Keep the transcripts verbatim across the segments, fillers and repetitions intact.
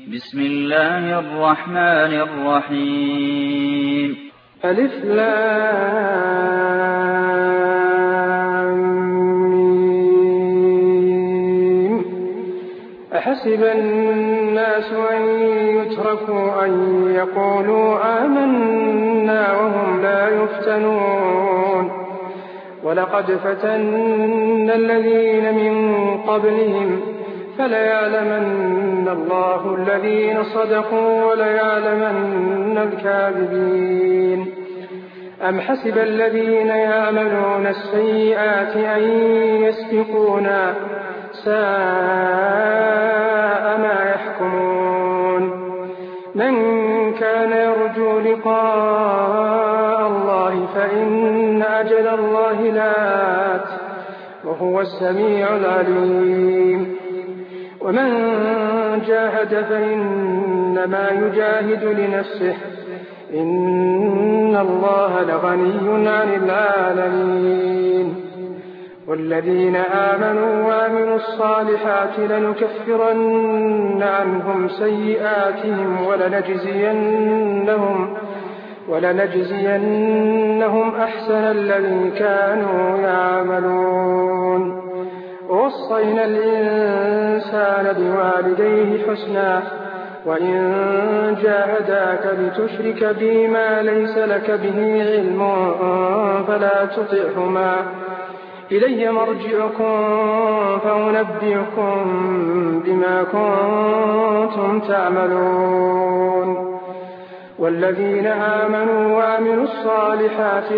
بسم الله الرحمن الرحيم. ألف لام ميم. أحسب الناس أن يتركوا أن يقولوا آمنا وهم لا يفتنون ولقد فتنا الذين من قبلهم فليعلمن الله الذين صدقوا وليعلمن الكاذبين. أم حسب الذين يعملون السيئات أن يسبقونا ساء ما يحكمون. من كان يرجو لقاء الله فإن أجل الله لآت وهو السميع العليم. ومن جاهد فإنما يجاهد لنفسه إن الله لغني عن العالمين. والذين آمنوا وعملوا الصالحات لنكفرن عنهم سيئاتهم ولنجزينهم ولنجزينهم أحسن الذي كانوا يعملون. ووصينا الإنسان بوالديه حسنا وإن جاهداك لتشرك بي ما ليس لك به علم فلا تطعهما إلي مرجعكم فأنبئكم بما كنتم تعملون. والذين آمنوا وعملوا الصالحات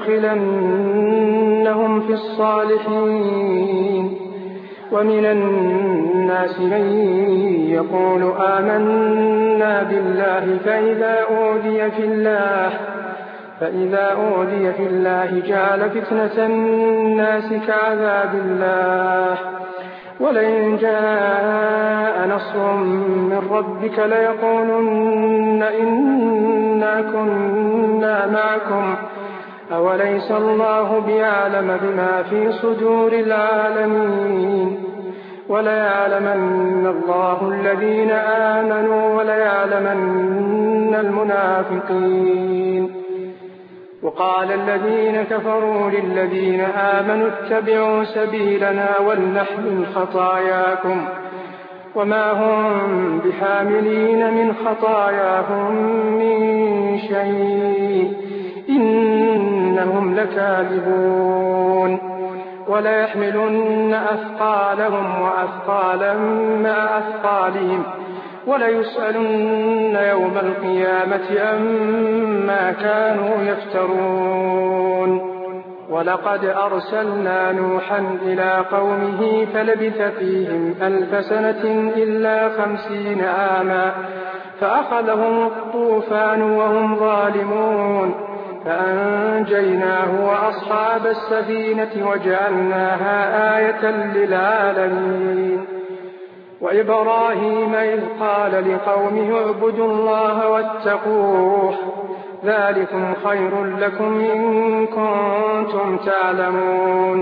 لندخلنهم في الصالحين. ومن الناس من يقول آمنا بالله فإذا أوذي في الله فإذا أوذي في الله جعل فتنة الناس كعذاب الله. ولئن جاء نصر من ربك ليقولن إنا كنا معكم أوليس الله بيعلم بما في صدور العالمين. وليعلمن الله الذين آمنوا وليعلمن المنافقين. وقال الذين كفروا للذين آمنوا اتبعوا سبيلنا ولنحمل خطاياكم وما هم بحاملين من خطاياهم من شيء إنهم لكاذبون. وليحملن أثقالهم وأثقالا مع أثقالهم وليسألن يوم القيامة عما كانوا يفترون. ولقد أرسلنا نوحا إلى قومه فلبث فيهم ألف سنة إلا خمسين عاما فأخذهم الطوفان وهم ظالمون فأنجيناه وأصحاب السفينة وجعلناها آية للعالمين. وإبراهيم إذ قال لقومه اعبدوا الله واتقوه ذلكم خير لكم إن كنتم تعلمون.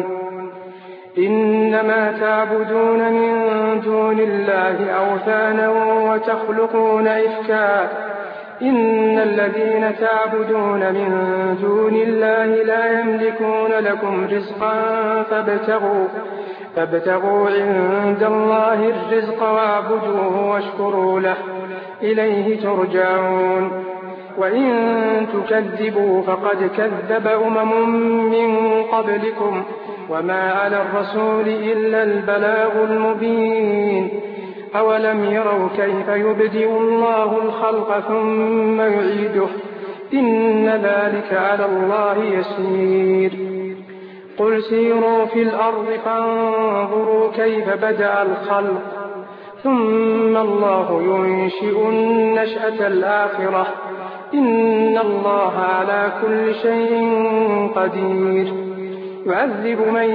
إنما تعبدون من دون الله أوثانا وتخلقون إفكا إن الذين تعبدون من دون الله لا يملكون لكم رزقا فابتغوا فابتغوا عند الله الرزق واعبدوه واشكروا له إليه ترجعون. وإن تكذبوا فقد كذب أمم من قبلكم وما على الرسول إلا البلاغ المبين. أولم يروا كيف يبدئ الله الخلق ثم يعيده إن ذلك على الله يسير. قل سيروا في الأرض فانظروا كيف بدأ الخلق ثم الله ينشئ النشأة الآخرة إن الله على كل شيء قدير. يعذب من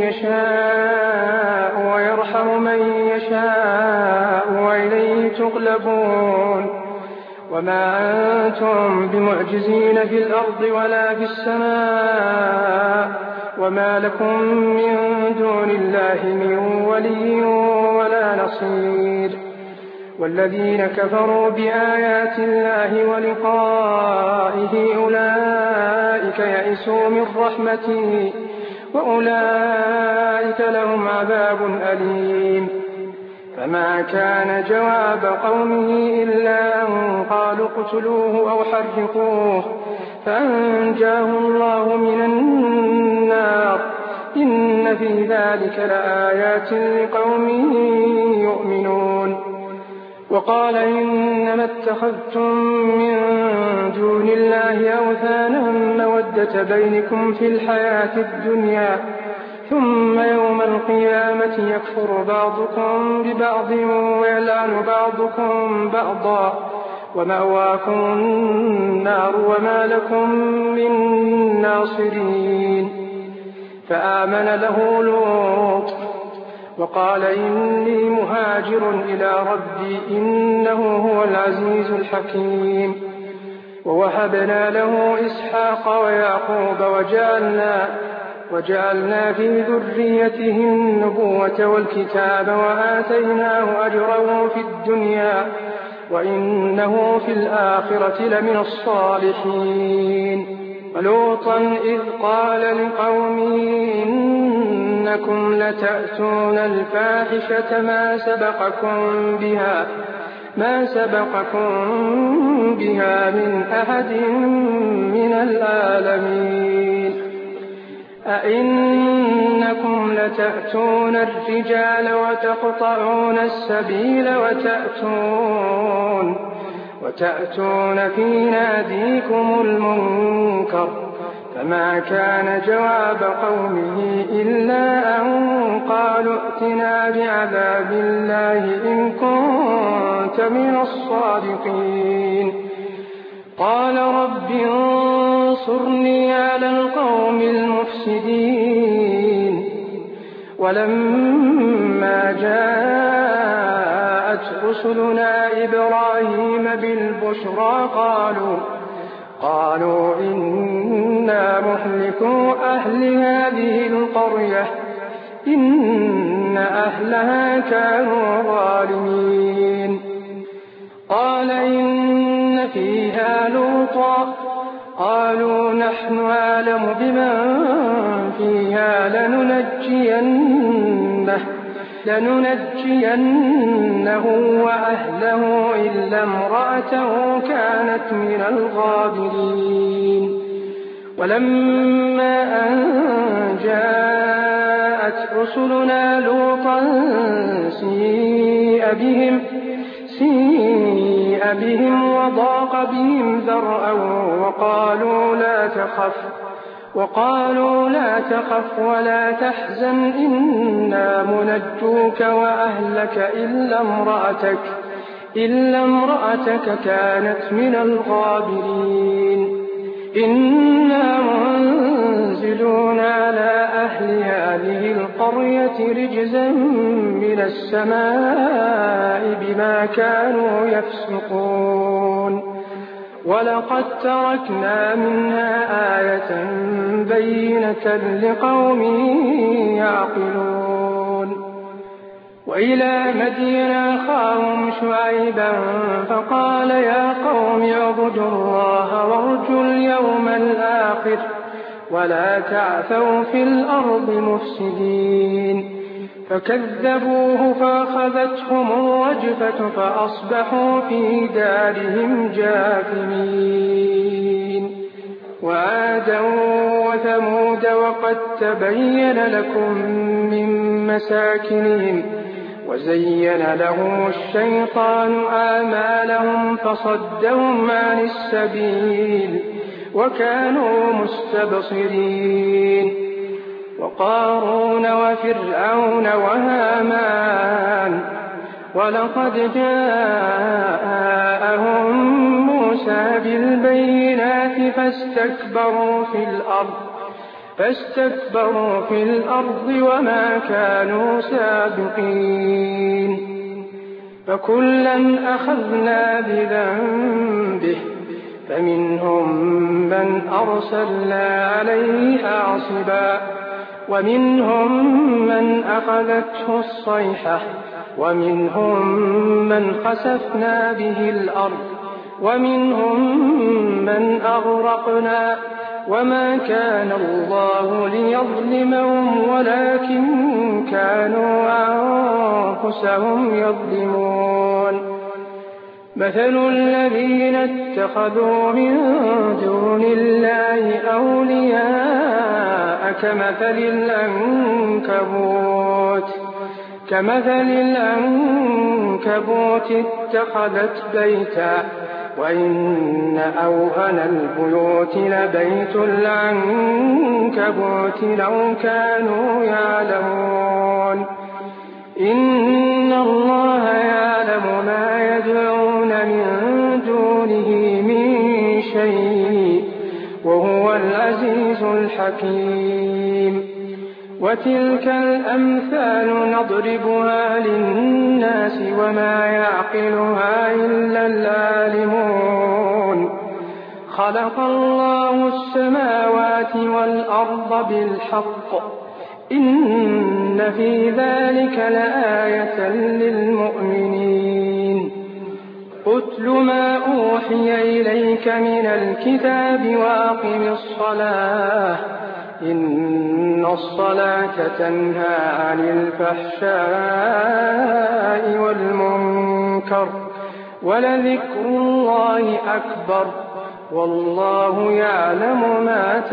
يشاء ويرحم من يشاء وإليه تغلبون. وما أنتم بمعجزين في الأرض ولا في السماء وما لكم من دون الله من ولي ولا نصير. والذين كفروا بآيات الله ولقائه أولئك يئسوا من رحمته وأولئك لهم عذاب أليم. فما كان جواب قومه إلا أن قالوا اقتلوه أو حرقوه فأنجاه الله من النار. إن في ذلك لآيات لقوم يؤمنون. وقال إنما اتخذتم من دون الله أوثانا مودة بينكم في الحياة الدنيا ثم يوم القيامة يكفر بعضكم ببعض ويلعن بعضكم بعضا ومأواكم النار وما لكم من ناصرين. فآمن له لوط وقال إني مهاجر إلى ربي إنه هو العزيز الحكيم. ووهبنا له إسحاق ويعقوب وجعلنا, وجعلنا في ذريته النبوة والكتاب وآتيناه أجره في الدنيا وإنه في الآخرة لمن الصالحين. ولوطا إذ قال لقومه إنكم لتأتون الفاحشة ما سبقكم بها ما سبقكم بها من أحد من العالمين. أئنكم لتأتون الرجال وتقطعون السبيل وتأتون وتأتون في ناديكم المنكر. فما كان جواب قومه إلا أن قالوا ائتنا بعذاب الله إن كنت من الصادقين. قال رب انصرني على القوم المفسدين. ولما جاءت رسلنا إبراهيم بالبشرى قالوا قالوا إنا مهلكو أهل هذه القرية إن أهلها كانوا ظالمين. قال إن فيها لوطا قالوا نحن أعلم بمن فيها لننجينه لننجينه وأهله إلا امرأته كانت من الغابرين. ولما أن جاءت رسلنا لوطا سيء بهم سيء بهم وضاق بهم ذرعا وقالوا لا تخف وقالوا لا تخف ولا تحزن إنا منجوك وأهلك إلا امرأتك إلا امرأتك كانت من الغابرين. إنا منزلون على أهل هذه القرية رجزا من السماء بما كانوا يفسقون. ولقد تركنا منها آية بينة لقوم يعقلون. وإلى مدين أخاهم شعيبا فقال يا قوم اعبدوا الله وارجوا اليوم الآخر ولا تعثوا في الأرض مفسدين. فكذبوه فأخذتهم الرجفة فأصبحوا في دارهم جاثمين. وعادا وثمود وقد تبين لكم من مساكنهم وزين لهم الشيطان آمالهم فصدهم عن السبيل وكانوا مستبصرين. وقارون وفرعون وهامان ولقد جاءهم موسى بالبينات فاستكبروا في الأرض فاستكبروا في الأرض وما كانوا سابقين. فكلا أخذنا بذنبه فمنهم من أرسلنا عليه حاصبا ومنهم من أخذته الصيحة ومنهم من خسفنا به الأرض ومنهم من أغرقنا وما كان الله ليظلمهم ولكن كانوا أنفسهم يظلمون مثل الذين اتخذوا من دون الله أولياء كمثل العنكبوت كمثل العنكبوت اتخذت بيتا وإن أوهن البيوت لبيت العنكبوت لو كانوا يعلمون إن الله يعلم ما يدعون من دونه من شيء وهو العزيز الحكيم وتلك الأمثال نضربها للناس وما يعقلها إلا العالمون خلق الله السماوات والأرض بالحق إن في ذلك لآية للمؤمنين أتل ما أوحي إليك من الكتاب وأقم الصلاة إن الصلاة تنهى عن الفحشاء والمنكر ولذكر الله أكبر والله يعلم ما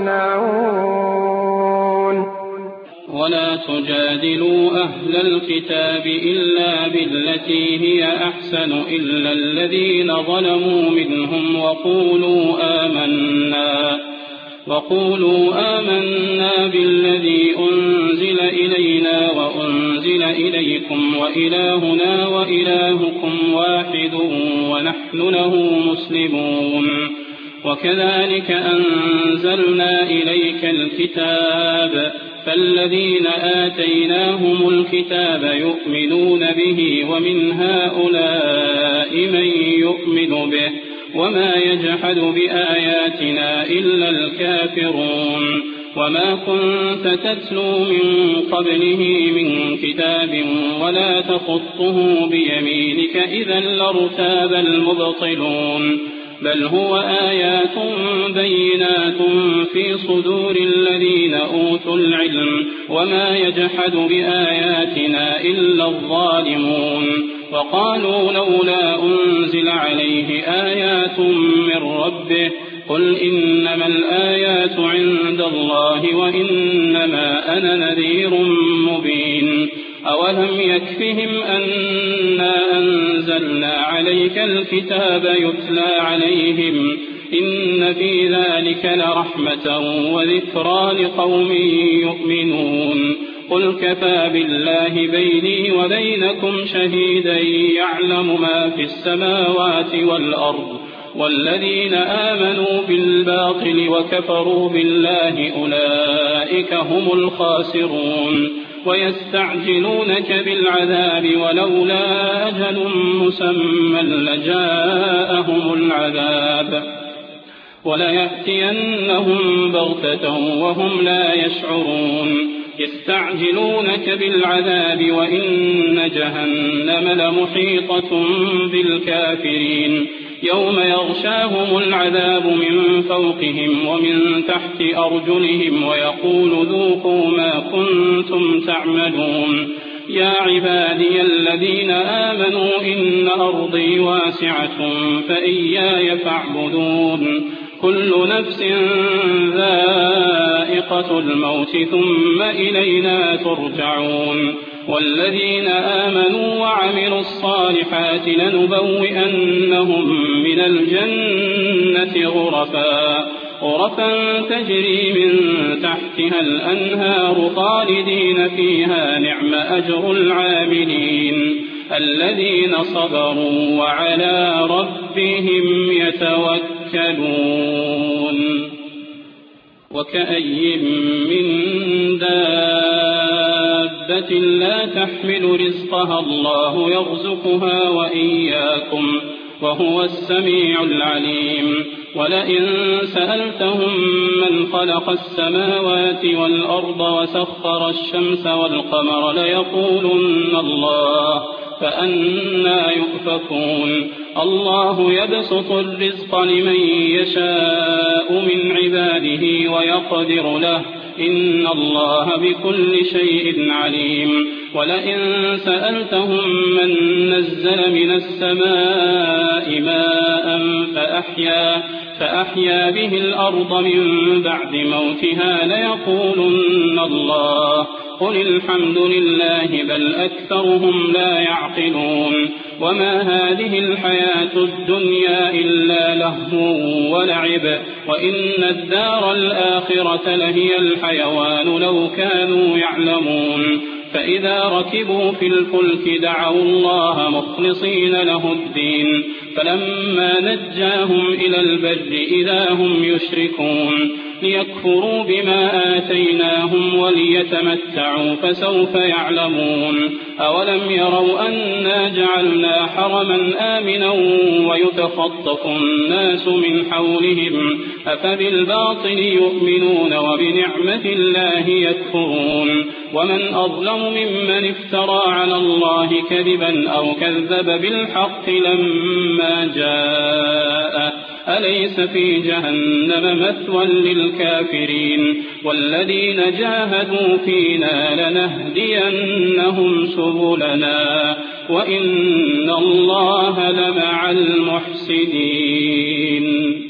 تصنعون ولا تجادلوا أهل الكتاب إلا بالتي هي أحسن إلا الذين ظلموا منهم وقولوا آمنا وقولوا آمنا بالذي أنزل إلينا وأنزل إليكم وإلهنا وإلهكم واحد ونحن له مسلمون وكذلك أنزلنا إليك الكتاب فالذين آتيناهم الكتاب يؤمنون به ومن هؤلاء من يؤمن به وما يجحد بآياتنا إلا الكافرون وما كنت تتلو من قبله من كتاب ولا تخطه بيمينك إذا لارتاب المبطلون بل هو آيات بينات في صدور الذين أوتوا العلم وما يجحد بآياتنا إلا الظالمون وقالوا لولا أنزل عليه آيات من ربه قل إنما الآيات عند الله وإنما أنا نذير مبين أولم يكفهم أنا أنزلنا عليك الكتاب يتلى عليهم إن في ذلك لرحمة وذكرى لقوم يؤمنون قل كفى بالله بيني وبينكم شهيدا يعلم ما في السماوات والأرض والذين آمنوا بالباطل وكفروا بالله أولئك هم الخاسرون ويستعجلونك بالعذاب ولولا أجل مسمى لجاءهم العذاب وليأتينهم بغتة وهم لا يشعرون يستعجلونك بالعذاب وإن جهنم لمحيطة بالكافرين يوم يغشاهم العذاب من فوقهم ومن تحت أرجلهم ويقول ذوقوا ما كنتم تعملون يا عبادي الذين آمنوا إن أرضي واسعة فإياي فاعبدون كل نفس ذائقة الموت ثم إلينا ترجعون والذين آمنوا وعملوا الصالحات لنبوئنهم من الجنة غرفا غرفا تجري من تحتها الأنهار خالدين فيها نعم أجر العاملين الذين صبروا وعلى ربهم يتوكلون وكأي من دابة لا تحمل رزقها الله يرزقها وإياكم وهو السميع العليم ولئن سألتهم من خلق السماوات والأرض وسخر الشمس والقمر ليقولن الله فأنى يؤفكون الله يبسط الرزق لمن يشاء من عباده ويقدر له إن الله بكل شيء عليم ولئن سألتهم من نزل من السماء ماء فأحيا, فأحيا به الأرض من بعد موتها ليقولن الله قل الحمد لله بل أكثرهم لا يعقلون وما هذه الحياة الدنيا إلا لهو ولعب وإن الدار الآخرة لهي الحيوان لو كانوا يعلمون فإذا ركبوا في الفلك دعوا الله مخلصين له الدين فلما نجاهم إلى البر إذا هم يشركون ليكفروا بما آتيناهم وليتمتعوا فسوف يعلمون أولم يروا أنا جعلنا حرما آمنا ويتخطف الناس من حولهم أفبالباطل يؤمنون وبنعمة الله يكفرون ومن أظلم ممن افترى على الله كذبا أو كذب بالحق لما جاء أليس في جهنم مثوى للكافرين والذين جاهدوا فينا لنهدينهم سبلنا وإن الله لمع المحسنين.